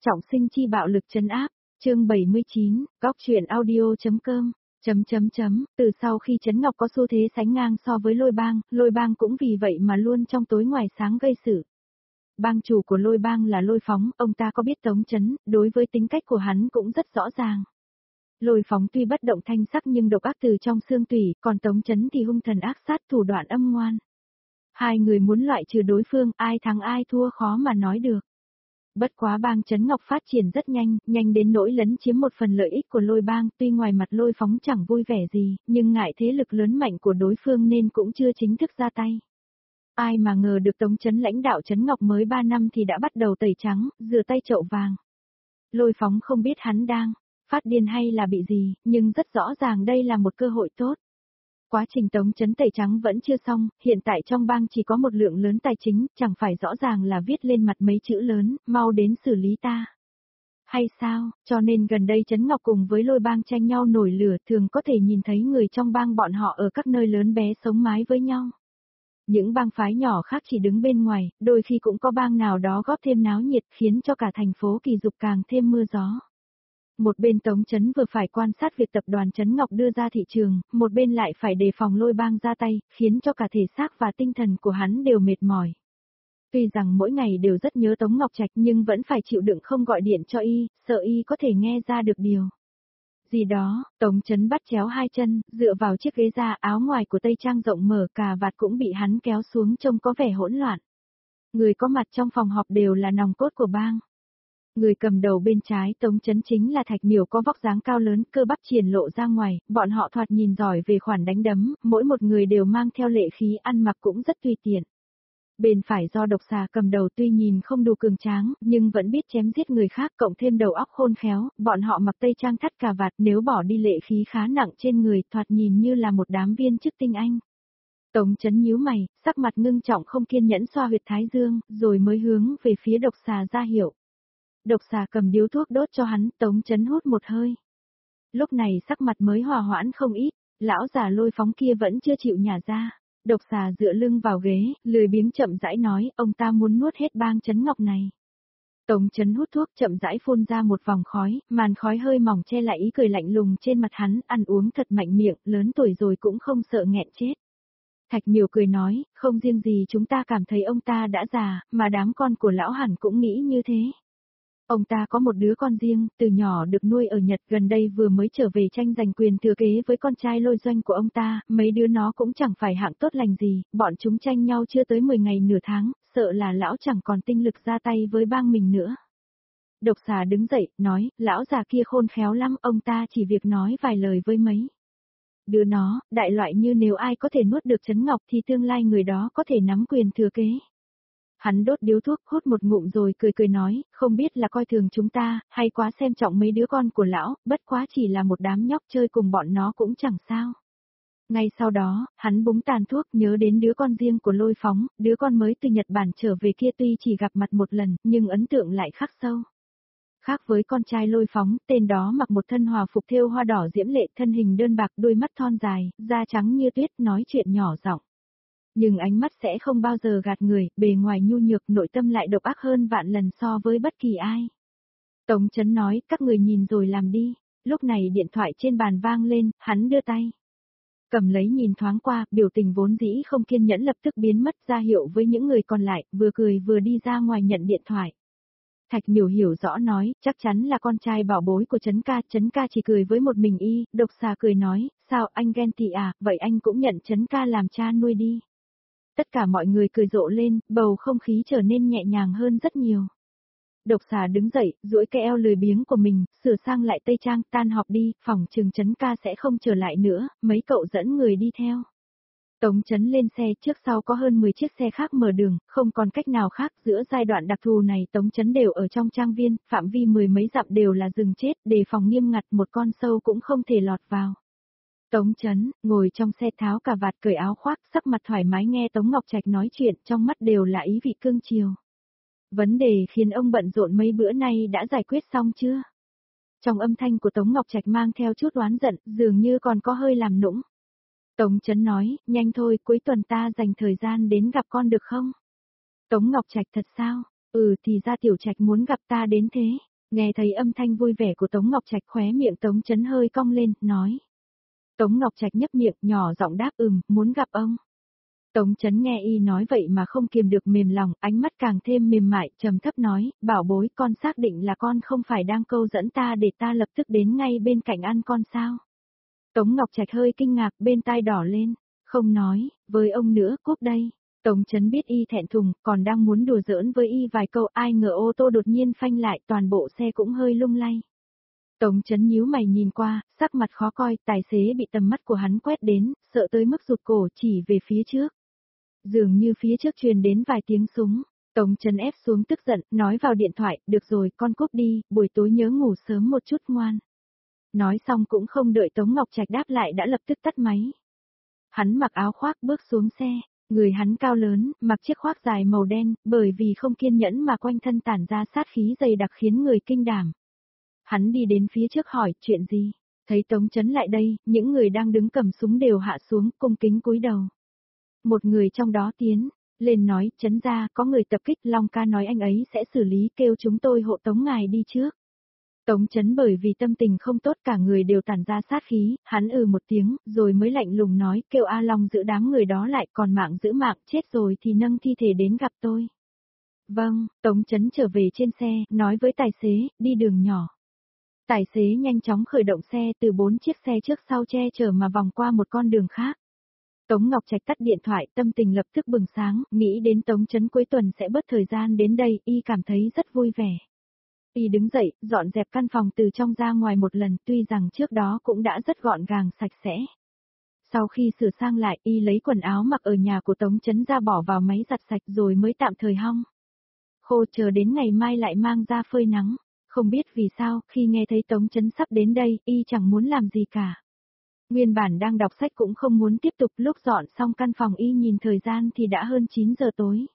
Trọng sinh chi bạo lực trấn áp, chương 79, góc truyện audio.com. Từ sau khi Trấn Ngọc có xu thế sánh ngang so với Lôi Bang cũng vì vậy mà luôn trong tối ngoài sáng gây sự. Bang chủ của Lôi Bang là Lôi Phóng, ông ta có biết Tống Chấn, đối với tính cách của hắn cũng rất rõ ràng. Lôi Phóng tuy bất động thanh sắc nhưng độc ác từ trong xương tủy, còn Tống Chấn thì hung thần ác sát thủ đoạn âm ngoan. Hai người muốn loại trừ đối phương, ai thắng ai thua khó mà nói được. Bất quá bang Trấn Ngọc phát triển rất nhanh đến nỗi lấn chiếm một phần lợi ích của Lôi Bang, tuy ngoài mặt Lôi Phóng chẳng vui vẻ gì, nhưng ngại thế lực lớn mạnh của đối phương nên cũng chưa chính thức ra tay. Ai mà ngờ được Tống Chấn lãnh đạo Trấn Ngọc mới 3 năm thì đã bắt đầu tẩy trắng, rửa tay chậu vàng. Lôi Phóng không biết hắn đang phát điên hay là bị gì, nhưng rất rõ ràng đây là một cơ hội tốt. Quá trình Tống Chấn tẩy trắng vẫn chưa xong, hiện tại trong bang chỉ có một lượng lớn tài chính, chẳng phải rõ ràng là viết lên mặt mấy chữ lớn, mau đến xử lý ta. Hay sao, cho nên gần đây Trấn Ngọc cùng với Lôi Bang tranh nhau nổi lửa, thường có thể nhìn thấy người trong bang bọn họ ở các nơi lớn bé sống mái với nhau. Những bang phái nhỏ khác chỉ đứng bên ngoài, đôi khi cũng có bang nào đó góp thêm náo nhiệt khiến cho cả thành phố Kỳ Dục càng thêm mưa gió. Một bên Tống Chấn vừa phải quan sát việc tập đoàn Trấn Ngọc đưa ra thị trường, một bên lại phải đề phòng Lôi Bang ra tay, khiến cho cả thể xác và tinh thần của hắn đều mệt mỏi. Tuy rằng mỗi ngày đều rất nhớ Tống Ngọc Trạch nhưng vẫn phải chịu đựng không gọi điện cho y, sợ y có thể nghe ra được điều gì đó. Tống Chấn bắt chéo hai chân, dựa vào chiếc ghế da, áo ngoài của tây trang rộng mở, cà vạt cũng bị hắn kéo xuống trông có vẻ hỗn loạn. Người có mặt trong phòng họp đều là nòng cốt của bang. Người cầm đầu bên trái Tống Chấn chính là Thạch Miểu, có vóc dáng cao lớn, cơ bắp triển lộ ra ngoài, bọn họ thoạt nhìn giỏi về khoản đánh đấm, mỗi một người đều mang theo lệ khí, ăn mặc cũng rất tùy tiện. Bên phải do Độc Xà cầm đầu, tuy nhìn không đủ cường tráng, nhưng vẫn biết chém giết người khác, cộng thêm đầu óc khôn khéo, bọn họ mặc tây trang thắt cà vạt, nếu bỏ đi lệ khí khá nặng trên người, thoạt nhìn như là một đám viên chức tinh anh. Tống Chấn nhíu mày, sắc mặt ngưng trọng không kiên nhẫn xoa huyệt thái dương, rồi mới hướng về phía Độc Xà ra hiệu. Độc Xà cầm điếu thuốc đốt cho hắn, Tống Chấn hút một hơi. Lúc này sắc mặt mới hòa hoãn không ít, lão già Lôi Phóng kia vẫn chưa chịu nhả ra. Độc Xà dựa lưng vào ghế, lười biếng chậm rãi nói, ông ta muốn nuốt hết bang Trấn Ngọc này. Tống Chấn hút thuốc chậm rãi phun ra một vòng khói, màn khói hơi mỏng che lại ý cười lạnh lùng trên mặt hắn, ăn uống thật mạnh miệng, lớn tuổi rồi cũng không sợ nghẹn chết. Thạch Miểu cười nói, không riêng gì chúng ta cảm thấy ông ta đã già, mà đám con của lão hẳn cũng nghĩ như thế. Ông ta có một đứa con riêng, từ nhỏ được nuôi ở Nhật, gần đây vừa mới trở về tranh giành quyền thừa kế với con trai Lôi Doanh của ông ta, mấy đứa nó cũng chẳng phải hạng tốt lành gì, bọn chúng tranh nhau chưa tới 10 ngày nửa tháng, sợ là lão chẳng còn tinh lực ra tay với bang mình nữa. Độc Xà đứng dậy, nói, lão già kia khôn khéo lắm, ông ta chỉ việc nói vài lời với mấy đứa nó, đại loại như nếu ai có thể nuốt được Trấn Ngọc thì tương lai người đó có thể nắm quyền thừa kế. Hắn đốt điếu thuốc, hút một ngụm rồi cười nói, không biết là coi thường chúng ta, hay quá xem trọng mấy đứa con của lão, bất quá chỉ là một đám nhóc chơi cùng bọn nó cũng chẳng sao. Ngay sau đó, hắn búng tàn thuốc, nhớ đến đứa con riêng của Lôi Phóng, đứa con mới từ Nhật Bản trở về kia tuy chỉ gặp mặt một lần, nhưng ấn tượng lại khắc sâu. Khác với con trai Lôi Phóng, tên đó mặc một thân hòa phục thêu hoa đỏ diễm lệ, thân hình đơn bạc, đôi mắt thon dài, da trắng như tuyết, nói chuyện nhỏ giọng. Nhưng ánh mắt sẽ không bao giờ gạt người, bề ngoài nhu nhược, nội tâm lại độc ác hơn vạn lần so với bất kỳ ai. Tống Chấn nói, các người nhìn rồi làm đi. Lúc này điện thoại trên bàn vang lên, hắn đưa tay cầm lấy nhìn thoáng qua, biểu tình vốn dĩ không kiên nhẫn lập tức biến mất, ra hiệu với những người còn lại, vừa cười vừa đi ra ngoài nhận điện thoại. Thạch Miểu hiểu rõ nói, chắc chắn là con trai bảo bối của Trấn ca chỉ cười với một mình y. Độc Xà cười nói, sao anh ghen tị à, vậy anh cũng nhận Trấn ca làm cha nuôi đi. Tất cả mọi người cười rộ lên, bầu không khí trở nên nhẹ nhàng hơn rất nhiều. Độc Xà đứng dậy, duỗi cái eo lười biếng của mình, sửa sang lại tây trang, tan họp đi, phòng trường Trấn ca sẽ không trở lại nữa, mấy cậu dẫn người đi theo. Tống Chấn lên xe, trước sau có hơn 10 chiếc xe khác mở đường, không còn cách nào khác, giữa giai đoạn đặc thù này Tống Chấn đều ở trong trang viên, phạm vi 10 mấy dặm đều là rừng chết, đề phòng nghiêm ngặt, một con sâu cũng không thể lọt vào. Tống Chấn, ngồi trong xe tháo cà vạt cởi áo khoác, sắc mặt thoải mái nghe Tống Ngọc Trạch nói chuyện, trong mắt đều là ý vị cương chiều. Vấn đề khiến ông bận rộn mấy bữa nay đã giải quyết xong chưa? Trong âm thanh của Tống Ngọc Trạch mang theo chút oán giận, dường như còn có hơi làm nũng. Tống Chấn nói, nhanh thôi, cuối tuần ta dành thời gian đến gặp con được không? Tống Ngọc Trạch thật sao? Ừ thì ra Tiểu Trạch muốn gặp ta đến thế. Nghe thấy âm thanh vui vẻ của Tống Ngọc Trạch, khóe miệng Tống Chấn hơi cong lên, nói. Tống Ngọc Trạch nhấp miệng, nhỏ giọng đáp muốn gặp ông. Tống Chấn nghe y nói vậy mà không kiềm được mềm lòng, ánh mắt càng thêm mềm mại, trầm thấp nói, bảo bối, con xác định là con không phải đang câu dẫn ta để ta lập tức đến ngay bên cạnh ăn con sao? Tống Ngọc Trạch hơi kinh ngạc, bên tai đỏ lên, không nói, với ông nữa, cúp đây. Tống Chấn biết y thẹn thùng, còn đang muốn đùa giỡn với y vài câu, ai ngờ ô tô đột nhiên phanh lại, toàn bộ xe cũng hơi lung lay. Tống Chấn nhíu mày nhìn qua, sắc mặt khó coi, tài xế bị tầm mắt của hắn quét đến, sợ tới mức rụt cổ chỉ về phía trước. Dường như phía trước truyền đến vài tiếng súng, Tống Chấn ép xuống tức giận, nói vào điện thoại, được rồi, con cúp đi, buổi tối nhớ ngủ sớm một chút ngoan. Nói xong cũng không đợi Tống Ngọc Trạch đáp lại đã lập tức tắt máy. Hắn mặc áo khoác bước xuống xe, người hắn cao lớn, mặc chiếc khoác dài màu đen, bởi vì không kiên nhẫn mà quanh thân tản ra sát khí dày đặc khiến người kinh đảm. Hắn đi đến phía trước hỏi, chuyện gì? Thấy Tống Chấn lại đây, những người đang đứng cầm súng đều hạ xuống, cung kính cúi đầu. Một người trong đó tiến lên nói, Chấn ra, có người tập kích, Long ca nói anh ấy sẽ xử lý, kêu chúng tôi hộ tống ngài đi trước. Tống Chấn bởi vì tâm tình không tốt cả người đều tản ra sát khí, hắn một tiếng, rồi mới lạnh lùng nói, kêu A Long giữ đám người đó lại, còn mạng giữ mạng, chết rồi thì nâng thi thể đến gặp tôi. Vâng, Tống Chấn trở về trên xe, nói với tài xế, đi đường nhỏ. Tài xế nhanh chóng khởi động xe từ 4 chiếc xe trước sau che chở mà vòng qua một con đường khác. Tống Ngọc Trạch tắt điện thoại, tâm tình lập tức bừng sáng, nghĩ đến Tống Chấn cuối tuần sẽ bớt thời gian đến đây, y cảm thấy rất vui vẻ. Y đứng dậy, dọn dẹp căn phòng từ trong ra ngoài một lần, tuy rằng trước đó cũng đã rất gọn gàng sạch sẽ. Sau khi sửa sang lại, y lấy quần áo mặc ở nhà của Tống Chấn ra bỏ vào máy giặt sạch rồi mới tạm thời hong khô, chờ đến ngày mai lại mang ra phơi nắng. Không biết vì sao, khi nghe thấy Tống Chấn sắp đến đây, y chẳng muốn làm gì cả. Nguyên bản đang đọc sách cũng không muốn tiếp tục, lúc dọn xong căn phòng y nhìn thời gian thì đã hơn 9 giờ tối.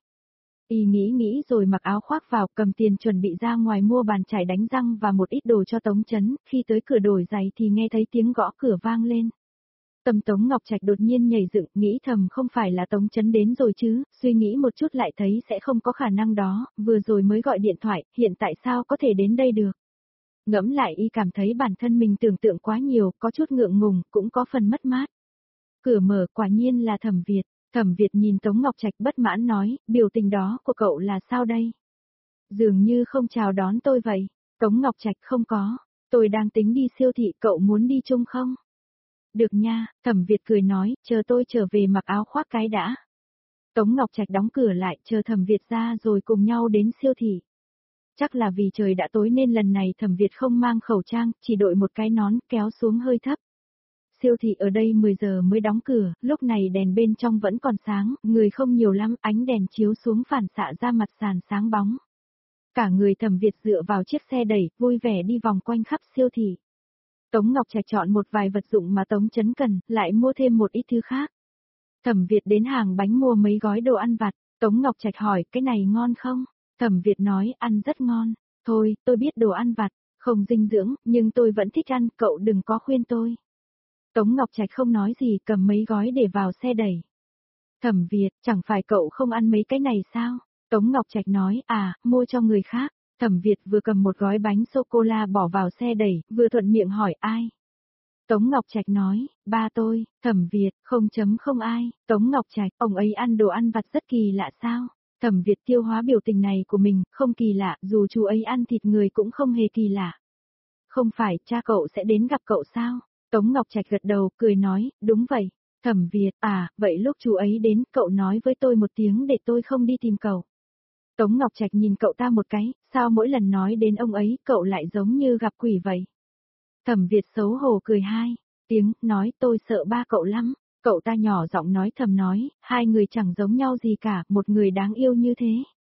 Y nghĩ rồi mặc áo khoác vào, cầm tiền chuẩn bị ra ngoài mua bàn chải đánh răng và một ít đồ cho Tống Chấn, khi tới cửa đổi giày thì nghe thấy tiếng gõ cửa vang lên. Tâm Tống Ngọc Trạch đột nhiên nhảy dựng, nghĩ thầm không phải là Tống Chấn đến rồi chứ, suy nghĩ một chút lại thấy sẽ không có khả năng đó, vừa rồi mới gọi điện thoại, hiện tại sao có thể đến đây được. Ngẫm lại y cảm thấy bản thân mình tưởng tượng quá nhiều, có chút ngượng ngùng, cũng có phần mất mát. Cửa mở, quả nhiên là Thẩm Việt. Thẩm Việt nhìn Tống Ngọc Trạch bất mãn nói, biểu tình đó của cậu là sao đây? Dường như không chào đón tôi vậy. Tống Ngọc Trạch không có, tôi đang tính đi siêu thị, cậu muốn đi chung không? Được nha, Thẩm Việt cười nói, chờ tôi trở về mặc áo khoác cái đã. Tống Ngọc Trạch đóng cửa lại, chờ Thẩm Việt ra rồi cùng nhau đến siêu thị. Chắc là vì trời đã tối nên lần này Thẩm Việt không mang khẩu trang, chỉ đội một cái nón kéo xuống hơi thấp. Siêu thị ở đây 10 giờ mới đóng cửa, lúc này đèn bên trong vẫn còn sáng, người không nhiều lắm, ánh đèn chiếu xuống phản xạ ra mặt sàn sáng bóng. Cả người Thẩm Việt dựa vào chiếc xe đẩy, vui vẻ đi vòng quanh khắp siêu thị. Tống Ngọc Trạch chọn một vài vật dụng mà Tống Chấn cần, lại mua thêm một ít thứ khác. Thẩm Việt đến hàng bánh mua mấy gói đồ ăn vặt, Tống Ngọc Trạch hỏi, cái này ngon không? Thẩm Việt nói, ăn rất ngon. Thôi, tôi biết đồ ăn vặt, không dinh dưỡng, nhưng tôi vẫn thích ăn, cậu đừng có khuyên tôi. Tống Ngọc Trạch không nói gì, cầm mấy gói để vào xe đẩy. Thẩm Việt, chẳng phải cậu không ăn mấy cái này sao? Tống Ngọc Trạch nói, mua cho người khác. Thẩm Việt vừa cầm một gói bánh sô-cô-la bỏ vào xe đẩy, vừa thuận miệng hỏi ai? Tống Ngọc Trạch nói, ba tôi. Thẩm Việt, không ai. Tống Ngọc Trạch, ông ấy ăn đồ ăn vặt rất kỳ lạ sao? Thẩm Việt tiêu hóa biểu tình này của mình, không kỳ lạ, dù chú ấy ăn thịt người cũng không hề kỳ lạ. Không phải, cha cậu sẽ đến gặp cậu sao? Tống Ngọc Trạch gật đầu, cười nói, đúng vậy. Thẩm Việt, vậy lúc chú ấy đến, cậu nói với tôi một tiếng để tôi không đi tìm cậu. Tống Ngọc Trạch nhìn cậu ta một cái, sao mỗi lần nói đến ông ấy, cậu lại giống như gặp quỷ vậy? Thẩm Việt xấu hổ cười hai tiếng, nói tôi sợ ba cậu lắm. Cậu ta nhỏ giọng nói thầm nói, hai người chẳng giống nhau gì cả, một người đáng yêu như thế.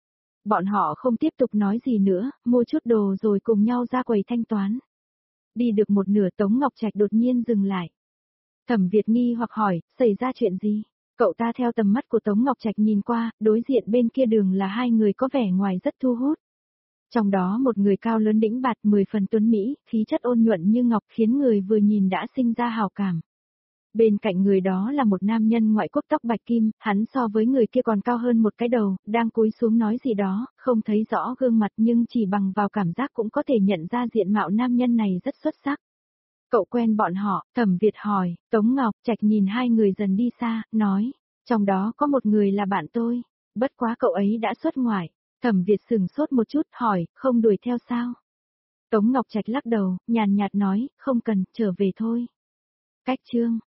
Bọn họ không tiếp tục nói gì nữa, mua chút đồ rồi cùng nhau ra quầy thanh toán. Đi được một nửa Tống Ngọc Trạch đột nhiên dừng lại. Thẩm Việt nghi hoặc hỏi, xảy ra chuyện gì? Cậu ta theo tầm mắt của Tống Ngọc Trạch nhìn qua, đối diện bên kia đường là hai người có vẻ ngoài rất thu hút. Trong đó một người cao lớn đĩnh bạt 10 phần tuấn Mỹ, khí chất ôn nhuận như ngọc khiến người vừa nhìn đã sinh ra hào cảm. Bên cạnh người đó là một nam nhân ngoại quốc tóc bạch kim, hắn so với người kia còn cao hơn một cái đầu, đang cúi xuống nói gì đó, không thấy rõ gương mặt nhưng chỉ bằng vào cảm giác cũng có thể nhận ra diện mạo nam nhân này rất xuất sắc. Cậu quen bọn họ, Thẩm Việt hỏi, Tống Ngọc Trạch nhìn hai người dần đi xa, nói, trong đó có một người là bạn tôi, bất quá cậu ấy đã xuất ngoại. Thẩm Việt sừng sốt một chút, hỏi, không đuổi theo sao? Tống Ngọc Trạch lắc đầu, nhàn nhạt nói, không cần, trở về thôi. Cách chương